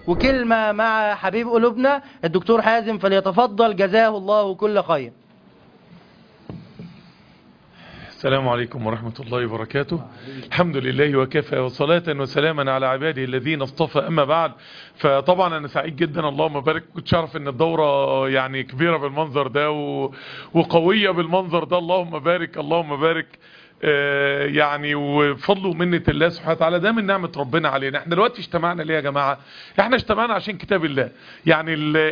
وكلمة مع حبيب قلوبنا الدكتور حازم، فليتفضل جزاه الله كل خير. السلام عليكم ورحمة الله وبركاته. الحمد لله وكفى، وصلاة وسلاما على عباده الذين اصطفى، أما بعد. فطبعا أنا سعيد جدا، اللهم بارك. كنت عارف أن الدورة يعني كبيرة بالمنظر ده وقوية بالمنظر ده، اللهم بارك اللهم بارك. يعني وفضل ومنة الله سبحانه وتعالى، ده من نعمة ربنا علينا. احنا دلوقتي اجتمعنا ليه يا جماعة؟ احنا اجتمعنا عشان كتاب الله. يعني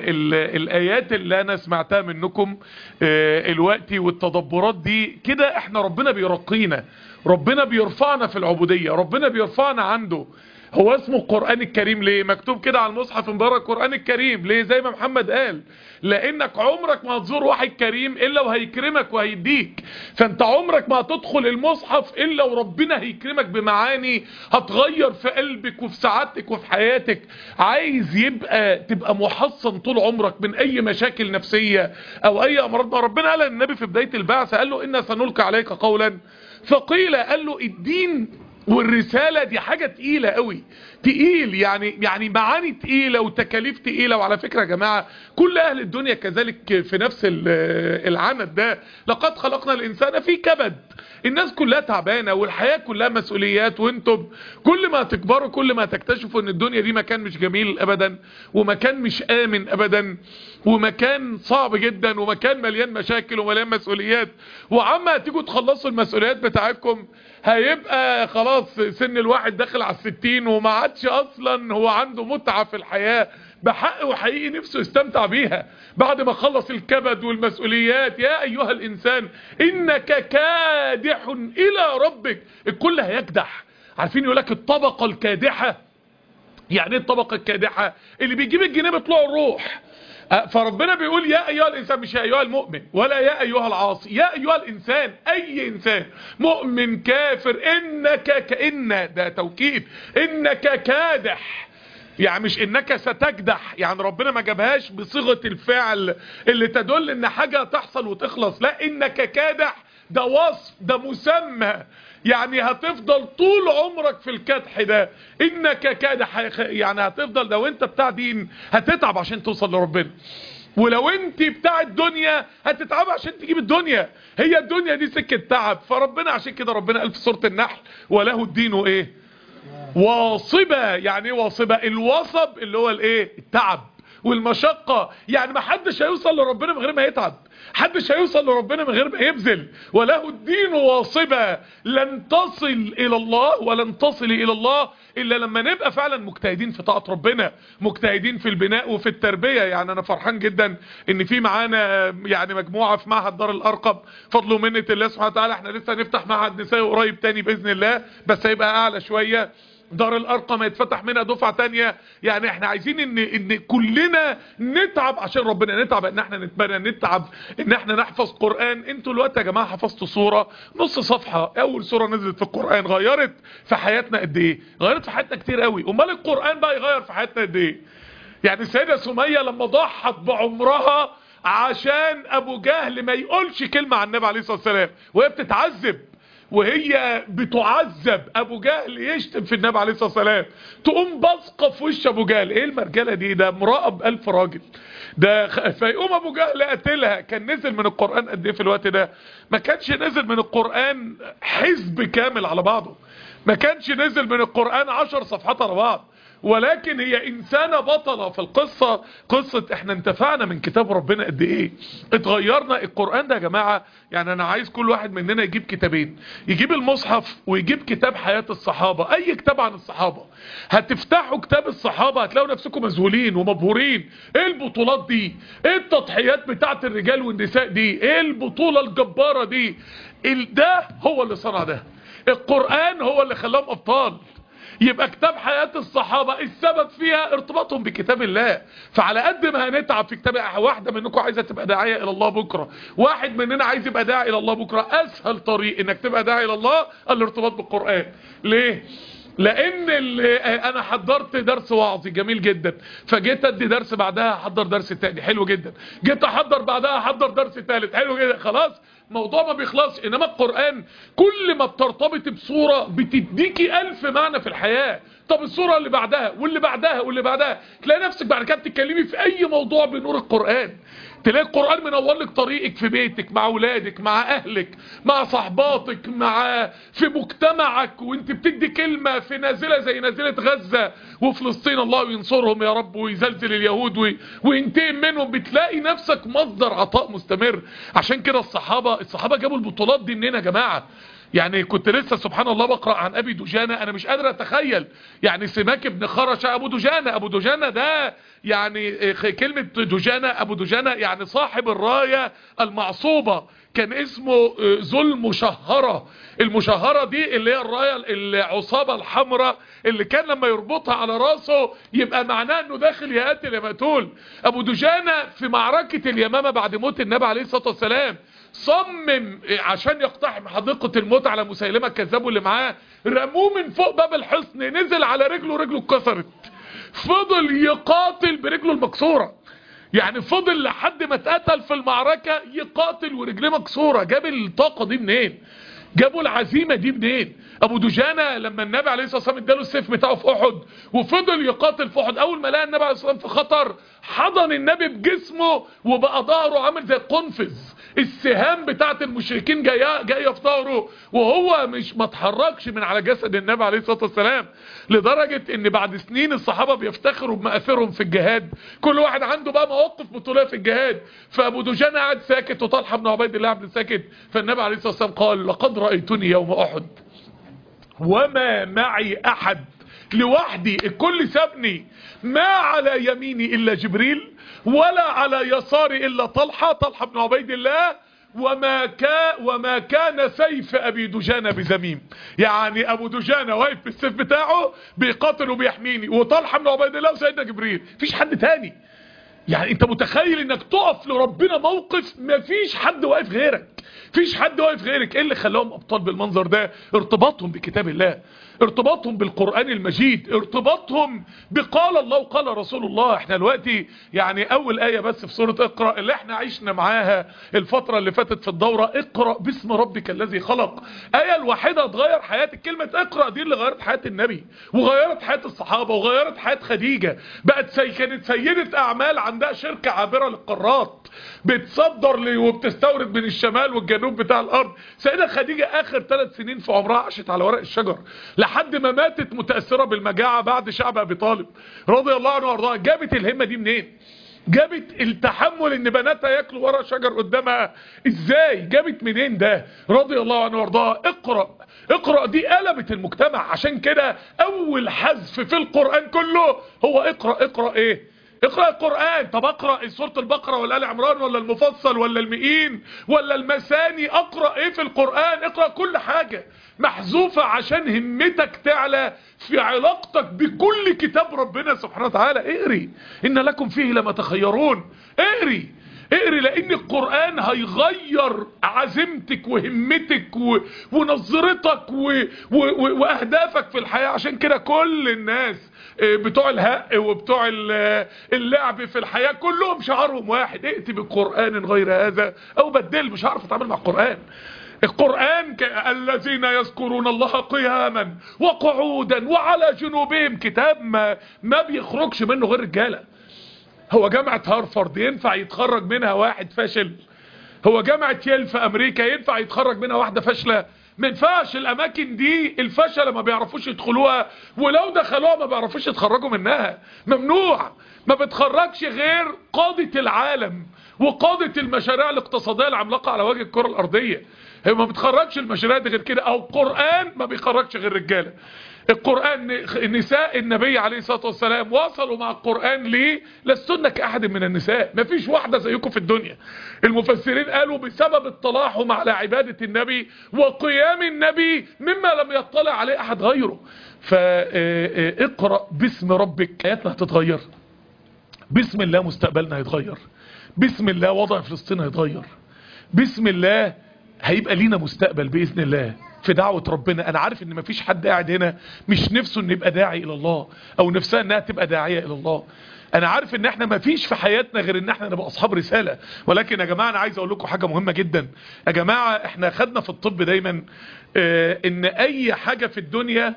الآيات اللي أنا سمعتها منكم الوقت والتدبرات دي كده، احنا ربنا بيرقينا، ربنا بيرفعنا في العبودية، ربنا بيرفعنا عنده. هو اسمه القرآن الكريم ليه؟ مكتوب كده على المصحف من بره القرآن الكريم ليه؟ زي ما محمد قال، لانك عمرك ما هتزور واحد كريم الا وهيكرمك وهيديك. فانت عمرك ما هتدخل المصحف الا وربنا هيكرمك بمعاني هتغير في قلبك وفي سعادتك وفي حياتك. عايز تبقى محصن طول عمرك من اي مشاكل نفسية او اي امراض. ما ربنا قال للنبي في بداية البعثة، قال له إنا سنلقي عليك قولا ثقيلا. قال له الدين والرسالة دي حاجة تقيلة قوي، تقيل يعني معاني تقيلة وتكاليف تقيلة. وعلى فكرة يا جماعة كل اهل الدنيا كذلك في نفس العمد ده. لقد خلقنا الانسان في كبد. الناس كلها تعبانة والحياة كلها مسؤوليات، وانتم كل ما تكبروا كل ما تكتشفوا ان الدنيا دي مكان مش جميل ابدا، ومكان مش امن ابدا، ومكان صعب جدا، ومكان مليان مشاكل ومليان مسؤوليات. وعما تيجوا تخلصوا المسؤوليات بتاعتكم هيبقى خلاص سن الواحد داخل على 60 وما عادش اصلا هو عنده متعة في الحياة بحق وحقيقي نفسه يستمتع بيها بعد ما خلص الكبد والمسؤوليات. يا ايها الانسان انك كادح الى ربك. الكل هيكدح. عارفين يقولك الطبقة الكادحة؟ يعني ايه الطبقة الكادحة؟ اللي بيجيب الجنيه بيطلع الروح. فربنا بيقول يا ايها الانسان، مش يا ايها المؤمن ولا يا ايها العاصي، يا ايها الانسان، اي انسان مؤمن كافر، كأن ده توكيد، انك كادح. يعني مش انك ستكدح، يعني ربنا ما جابهاش بصيغة الفعل اللي تدل ان حاجة تحصل وتخلص، لا، انك كادح ده وصف، ده مسمى. يعني هتفضل طول عمرك في الكدح ده، انك كادح. يعني هتفضل، لو انت بتاع دين هتتعب عشان توصل لربنا، ولو انت بتاع الدنيا هتتعب عشان تجيب الدنيا. هي الدنيا دي سكة تعب. فربنا عشان كده ربنا قال في سورة النحل وله الدين ايه؟ واصبة. يعني ايه واصبة؟ الوصب اللي هو الايه؟ التعب والمشقة. يعني ما حدش هيوصل لربنا من غير ما يتعب، حدش هيوصل لربنا من غير ما يبذل. وله الدين واصبة. لن تصل الى الله ولن تصل الى الله الا لما نبقى فعلا مجتهدين في طاعة ربنا، مجتهدين في البناء وفي التربية. يعني انا فرحان جدا ان في معانا يعني مجموعة في معهد دار الارقم، فضل ومنة الله سبحانه وتعالى. احنا لسه هنفتح معهد نسائي قريب تاني باذن الله، بس هيبقى اعلى شوية. دار الارقم هيتفتح منها دفعة تانية. يعني احنا عايزين ان كلنا نتعب عشان ربنا، نتعب ان احنا نتبنى، نتعب ان احنا نحفظ قرآن. انتوا الوقت يا جماعة حفظتوا سورة نص صفحة، اول سورة نزلت في القرآن غيرت في حياتنا قد ايه؟ غيرت في حياتنا كتير قوي. امال القرآن بقى يغير في حياتنا قد ايه؟ يعني السيدة سمية لما ضحت بعمرها عشان ابو جهل ما يقولش كلمة عن النبي عليه الصلاة والسلام، وهي بتتعذب، وهي بتعذب، ابو جهل يشتم في النبي عليه الصلاة والسلام، تقوم بصقة في وش ابو جهل. ايه المرجلة دي؟ ده امرأة ب1000 راجل ده. فيقوم ابو جهل قتلها. كان نزل من القرآن قد ايه في الوقت ده؟ ما كانش نزل من القرآن حزب كامل على بعضه، ما كانش نزل من القرآن 10 صفحات على بعض. ولكن هي انسانة بطلة في القصة. قصة احنا انتفعنا من كتاب ربنا قد ايه، اتغيرنا. القرآن ده يا جماعة، يعني انا عايز كل واحد مننا يجيب كتابين، يجيب المصحف ويجيب كتاب حياة الصحابة، اي كتاب عن الصحابة. هتفتحوا كتاب الصحابة هتلاقوا نفسكم مذهولين ومبهورين. ايه البطولات دي؟ ايه التضحيات بتاعت الرجال والنساء دي؟ ايه البطولة الجبارة دي؟ ده هو اللي صنع ده. القرآن هو اللي خلاهم ابطال. يبقى كتاب حياة الصحابة السبب فيها ارتباطهم بكتاب الله. فعلى قد ما هنتعب في كتاب، واحدة منكم عايزة تبقى داعية الى الله بكرة، واحد مننا عايز يبقى داعي الى الله بكرة، اسهل طريق انك تبقى داعي الى الله الارتباط بالقرآن. ليه؟ لان انا حضرت درس وعظي جميل جدا، فجيت ادي درس بعدها احضر درس تاني حلو جدا، جيت احضر بعدها احضر درس تالت حلو جدا، خلاص موضوع ما بيخلص. انما القرآن كل ما بترتبط بصورة بتديكي 1000 معنى في الحياة. طب الصورة اللي بعدها واللي بعدها واللي بعدها، تلاقي نفسك بعد كده بتتكلمي في اي موضوع بنور القرآن. تلاقي القرآن منور لك طريقك في بيتك، مع اولادك، مع اهلك، مع صحباتك، في مجتمعك، وانت بتدي كلمة في نازلة زي نازلة غزة وفلسطين، الله ينصرهم يا رب ويزلزل اليهود وينتقم منهم، بتلاقي نفسك مصدر عطاء مستمر. عشان كده الصحابة جابوا البطولات دي منين يا جماعة؟ يعني كنت لسه سبحان الله بقرأ عن أبي دجانة، أنا مش قادر أتخيل يعني سماك بن خرشة أبو دجانة ده يعني كلمة دجانة، أبو دجانة يعني صاحب الراية المعصوبة، كان اسمه ذو المشهرة. المشهرة دي اللي هي الراية العصابة الحمراء اللي كان لما يربطها على راسه يبقى معناه انه داخل يقاتل يا مقتول. ابو دجانة في معركة اليمامة بعد موت النبي عليه الصلاة والسلام صمم عشان يقتحم حديقة الموت على مسيلمة الكذاب اللي معاه، رموه من فوق باب الحصن، نزل على رجله اتكسرت، فضل يقاتل برجله المكسورة. يعني فضل لحد ما اتقتل في المعركة يقاتل ورجله مكسورة. جاب الطاقة دي منين؟ جابوا العزيمة دي منين؟ ابو دجانة لما النبي عليه الصلاة والسلام اداله السيف بتاعه في احد وفضل يقاتل في احد، اول ما لقى النبي عليه الصلاة والسلام في خطر حضن النبي بجسمه وبقى ظهره عامل زي القنفذ، السهام بتاعت المشركين جايه في ظهره وهو ما اتحركش من على جسد النبي عليه الصلاة والسلام. لدرجة ان بعد سنين الصحابة بيفتخروا بمآثرهم في الجهاد، كل واحد عنده بقى مواقف بطولية في الجهاد، فابو دجانة قاعد ساكت وطلحة بن عبيد الله قاعد ساكت، فالنبي عليه الصلاة والسلام قال لقد رأيتني يوم احد وما معي احد، لوحدي الكل سابني، ما على يميني الا جبريل ولا على يساري الا طلحة بن عبيد الله، وما كان سيف ابي دجانة بزميم. يعني ابو دجانة واقف بالسيف بتاعه بيقاتل وبيحميني، وطلحة بن عبيد الله وسيدنا جبريل، مفيش حد تاني. يعني انت متخيل انك تقف لربنا موقف مفيش حد واقف غيرك، مفيش حد واقف غيرك. ايه اللي خلاهم ابطال بالمنظر ده؟ ارتباطهم بكتاب الله، ارتباطهم بالقرآن المجيد، ارتباطهم بقال الله وقال رسول الله. احنا دلوقتي يعني اول آية بس في سورة اقرأ اللي احنا عشنا معاها الفترة اللي فاتت في الدورة، اقرأ باسم ربك الذي خلق، آية الوحيدة تغير حياتك. كلمة اقرأ دي اللي غيرت حياة النبي وغيرت حياة الصحابة وغيرت حياة خديجة. كانت سيدة اعمال عندها شركة عابرة للقارات بتصدر وبتستورد من الشمال والجنوب بتاع الارض. سيدة خديجة اخر 3 سنين في عمرها عاشت على ورق الشجر لحد ما ماتت متأثرة بالمجاعة بعد شعب ابي طالب رضي الله عنه وارضاه. جابت الهمة دي منين؟ جابت التحمل ان بناتها ياكلوا ورق شجر قدامها ازاي؟ جابت منين ده؟ رضي الله عنه وارضاه. اقرأ دي قلبت المجتمع. عشان كده اول حذف في القرآن كله هو اقرأ ايه؟ اقرأ القرآن. طب اقرأ سورة البقرة ولا آل عمران ولا المفصل ولا المئين ولا المثاني؟ اقرأ ايه في القرآن؟ اقرأ كل حاجة محذوفة عشان همتك تعلى في علاقتك بكل كتاب ربنا سبحانه وتعالى. اقري ان لكم فيه لما تخيرون. اقري لان القرآن هيغير عزيمتك وهمتك ونظرتك واهدافك في الحياة. عشان كده كل الناس بتوع الهق وبتوع اللعب في الحياة كلهم شعارهم واحد: ائت بقرآن غير هذا او بدل. مش هعرف اتعامل مع القرآن. القرآن الذين يذكرون الله قياما وقعودا وعلى جنوبهم، كتاب ما بيخرجش منه غير رجاله. هو جامعة هارفارد ينفع يتخرج منها واحد فاشل؟ هو جامعة ييل في امريكا ينفع يتخرج منها واحدة فاشلة؟ ما ينفعش. الاماكن دي الفشلة ما بيعرفوش يدخلوها، ولو دخلوها ما بيعرفوش يتخرجوا منها. ممنوع. ما بتخرجش غير قادة العالم وقادة المشاريع الاقتصادية العملاقة على وجه الكرة الارضية. هي ما بتخرجش المشاريع دي غير كده. او القرآن ما بيخرجش غير رجاله. القرآن نساء النبي عليه الصلاة والسلام وصلوا مع القرآن ليه؟ لستن كأحد من النساء، مفيش واحدة زيكم في الدنيا. المفسرين قالوا بسبب اطلاعهم على عبادة النبي وقيام النبي مما لم يطلع عليه أحد غيره. فاقرأ باسم ربك. حياتنا هتتغير بسم الله، مستقبلنا هيتغير بسم الله، وضع فلسطين هيتغير بسم الله، هيبقى لينا مستقبل بإذن الله في دعوة ربنا. انا عارف ان مفيش حد قاعد هنا مش نفسه ان يبقى داعي الى الله او نفسها انها تبقى داعية الى الله. انا عارف ان احنا ما فيش في حياتنا غير ان احنا نبقى اصحاب رسالة، ولكن يا جماعة انا عايز اقول لكم حاجة مهمة جدا. يا جماعة احنا خدنا في الطب دايما ان اي حاجة في الدنيا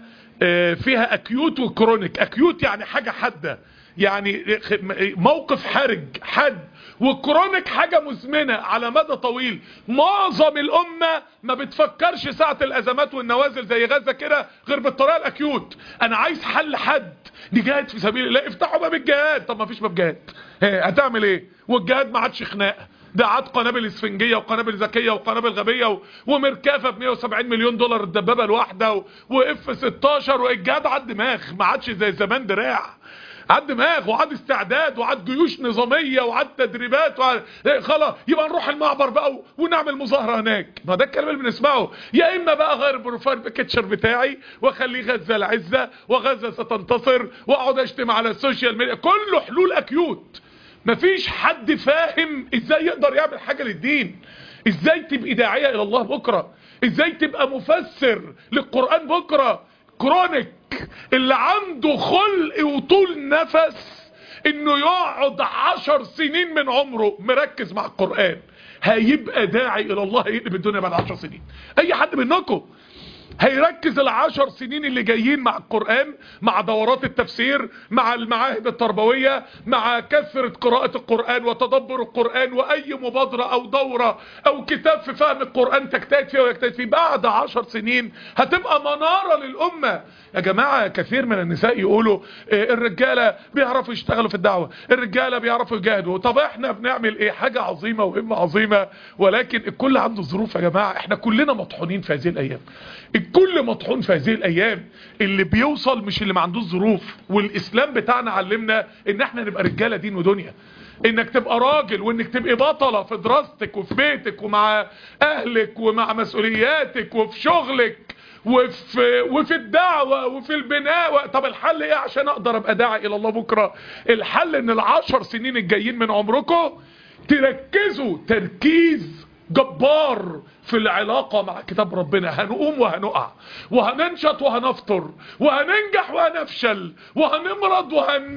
فيها اكيوت وكرونيك. اكيوت يعني حاجة حادة، يعني موقف حرج حد، والكرونيك حاجة مزمنة على مدى طويل. معظم الأمة ما بتفكرش ساعة الأزمات والنوازل زي غزة كده غير بالطريقة الأكيوت. أنا عايز حل حد، نجاهد في سبيل الله، افتحوا باب الجهاد. طب ما فيش باب جهاد، هتعمل ايه؟ والجهاد ما عادش خناقة، ده عاد قنابل اسفنجية وقنابل ذكية وقنابل غبية ومركافة ب 170 مليون دولار الدبابة الواحدة واف 16. والجهاد عاد دماغ، ما عادش زي زمان دراع، عاد دماغ وعاد استعداد وعاد جيوش نظامية وعاد تدريبات خلاص يبقى نروح المعبر بقى ونعمل مظاهرة هناك. ما ده الكلام اللي بنسمعه. يا اما بقى غير البروفايل بيكتشر بتاعي واخليه غزة العزة وغزة ستنتصر واقعد اشتم على السوشيال ميديا. كله حلول اكيوت. مفيش حد فاهم ازاي يقدر يعمل حاجة للدين، ازاي تبقى داعية الى الله بكرة، ازاي تبقى مفسر للقرآن بكرة. كرونيك اللي عنده خلق وطول نفس انه يقعد 10 سنين من عمره مركز مع القرآن هيبقى داعي الى الله، هيقلب الدنيا بعد 10 سنين. اي حد منكم هيركز ال10 سنين اللي جايين مع القرآن، مع دورات التفسير، مع المعاهد التربوية، مع كثرة قراءة القرآن وتدبر القرآن، واي مبادرة او دورة او كتاب في فهم القرآن تجتهد فيه ويجتهد فيه، بعد 10 سنين هتبقى منارة للأمة. يا جماعة كثير من النساء يقولوا الرجالة بيعرفوا يشتغلوا في الدعوة، الرجالة بيعرفوا يجاهدوا. طب احنا بنعمل ايه؟ حاجة عظيمة وهمة عظيمة، ولكن الكل عنده ظروف. يا جماعة احنا كلنا مطحونين في هذه الايام، الكل مطحون في هذه الايام. اللي بيوصل مش اللي ما عندوش ظروف. والاسلام بتاعنا علمنا ان احنا نبقى رجالة دين ودنيا، انك تبقى راجل وانك تبقى بطلة في دراستك وفي بيتك ومع اهلك ومع مسؤولياتك وفي شغلك وفي الدعوة وفي البناء. طب الحل ايه عشان اقدر ابقى داعي الى الله بكرة؟ الحل ان ال10 سنين الجايين من عمركم تركزوا تركيز جبار في العلاقة مع كتاب ربنا. هنقوم وهنقع وهننشط وهنفطر وهننجح وهنفشل وهنمرض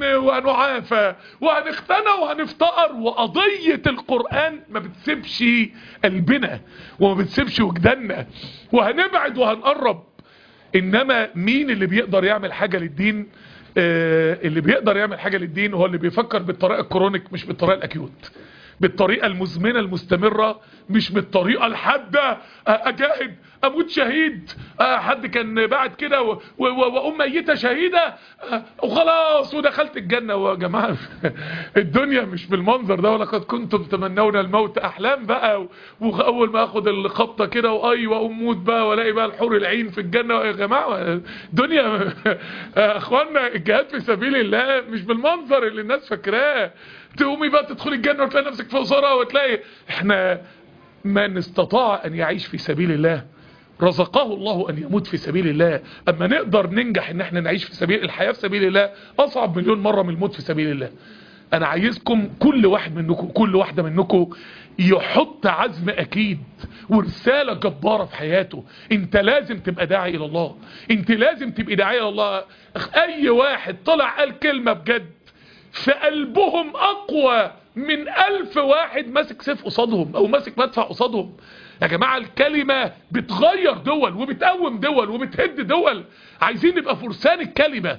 وهنعافى وهنختنى وهنفتقر. وقضية القرآن ما بتسيبش قلبنا وما بتسيبش وجداننا، وهنبعد وهنقرب. انما مين اللي بيقدر يعمل حاجة للدين؟ اللي بيقدر يعمل حاجة للدين هو اللي بيفكر بالطريقة الكرونيك مش بالطريقة الاكيوت، بالطريقة المزمنة المستمرة مش بالطريقة الحادة. اجاهد اموت شهيد، حد كان بعد كده وام ميتة شهيدة وخلاص ودخلت الجنة. ويا جماعة الدنيا مش بالمنظر ده. ولقد كنتم تمنون الموت احلام بقى، واول ما اخد الخبطة كده وايوه اموت بقى والاقي بقى الحور العين في الجنة. يا جماعة الدنيا اخوانا الجهاد في سبيل الله مش بالمنظر اللي الناس فاكراه. تقومي بقى تدخلي الجنة وتلاقي نفسك في أسرة وتلاقي. احنا من استطاع ان يعيش في سبيل الله رزقه الله ان يموت في سبيل الله. اما نقدر ننجح ان احنا نعيش في سبيل الحياة في سبيل الله اصعب مليون مرة من الموت في سبيل الله. انا عايزكم كل واحد منكم كل واحدة منكم يحط عزم اكيد ورسالة جبارة في حياته. انت لازم تبقى داعي الى الله، انت لازم تبقى داعي الى الله. اي واحد طلع قال كلمة بجد في قلبهم اقوى من 1000 واحد ماسك سيف قصادهم او ماسك مدفع قصادهم. يا جماعة الكلمة بتغير دول وبتقوم دول وبتهد دول. عايزين نبقى فرسان الكلمة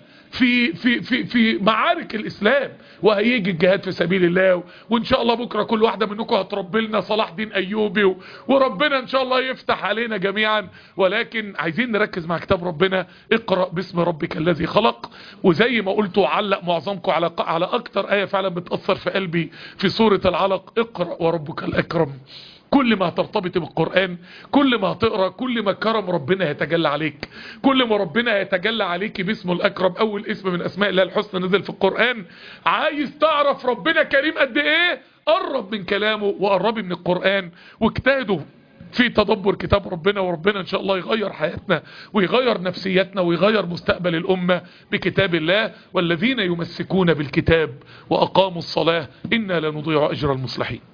في معارك الاسلام. وهيجي الجهاد في سبيل الله، وان شاء الله بكرة كل واحدة منكم هتربي لنا صلاح دين ايوبي، وربنا ان شاء الله يفتح علينا جميعا. ولكن عايزين نركز مع كتاب ربنا. اقرأ باسم ربك الذي خلق. وزي ما قلتوا علق معظمكم على اكتر آية فعلا بتأثر في قلبي في سورة العلق: اقرأ وربك الاكرم. كل ما هترتبط بالقرآن، كل ما هتقرأ، كل ما كرم ربنا يتجلى عليك، كل ما ربنا يتجلى عليك باسمه الأكرم. أول اسم من أسماء الله الحسنى نزل في القرآن. عايز تعرف ربنا كريم قد إيه؟ قرب من كلامه وقربي من القرآن واجتهدوا في تدبر كتاب ربنا. وربنا ان شاء الله يغير حياتنا ويغير نفسيتنا ويغير مستقبل الأمة بكتاب الله. والذين يمسكون بالكتاب وأقاموا الصلاة إنا لا نضيع أجر المصلحين.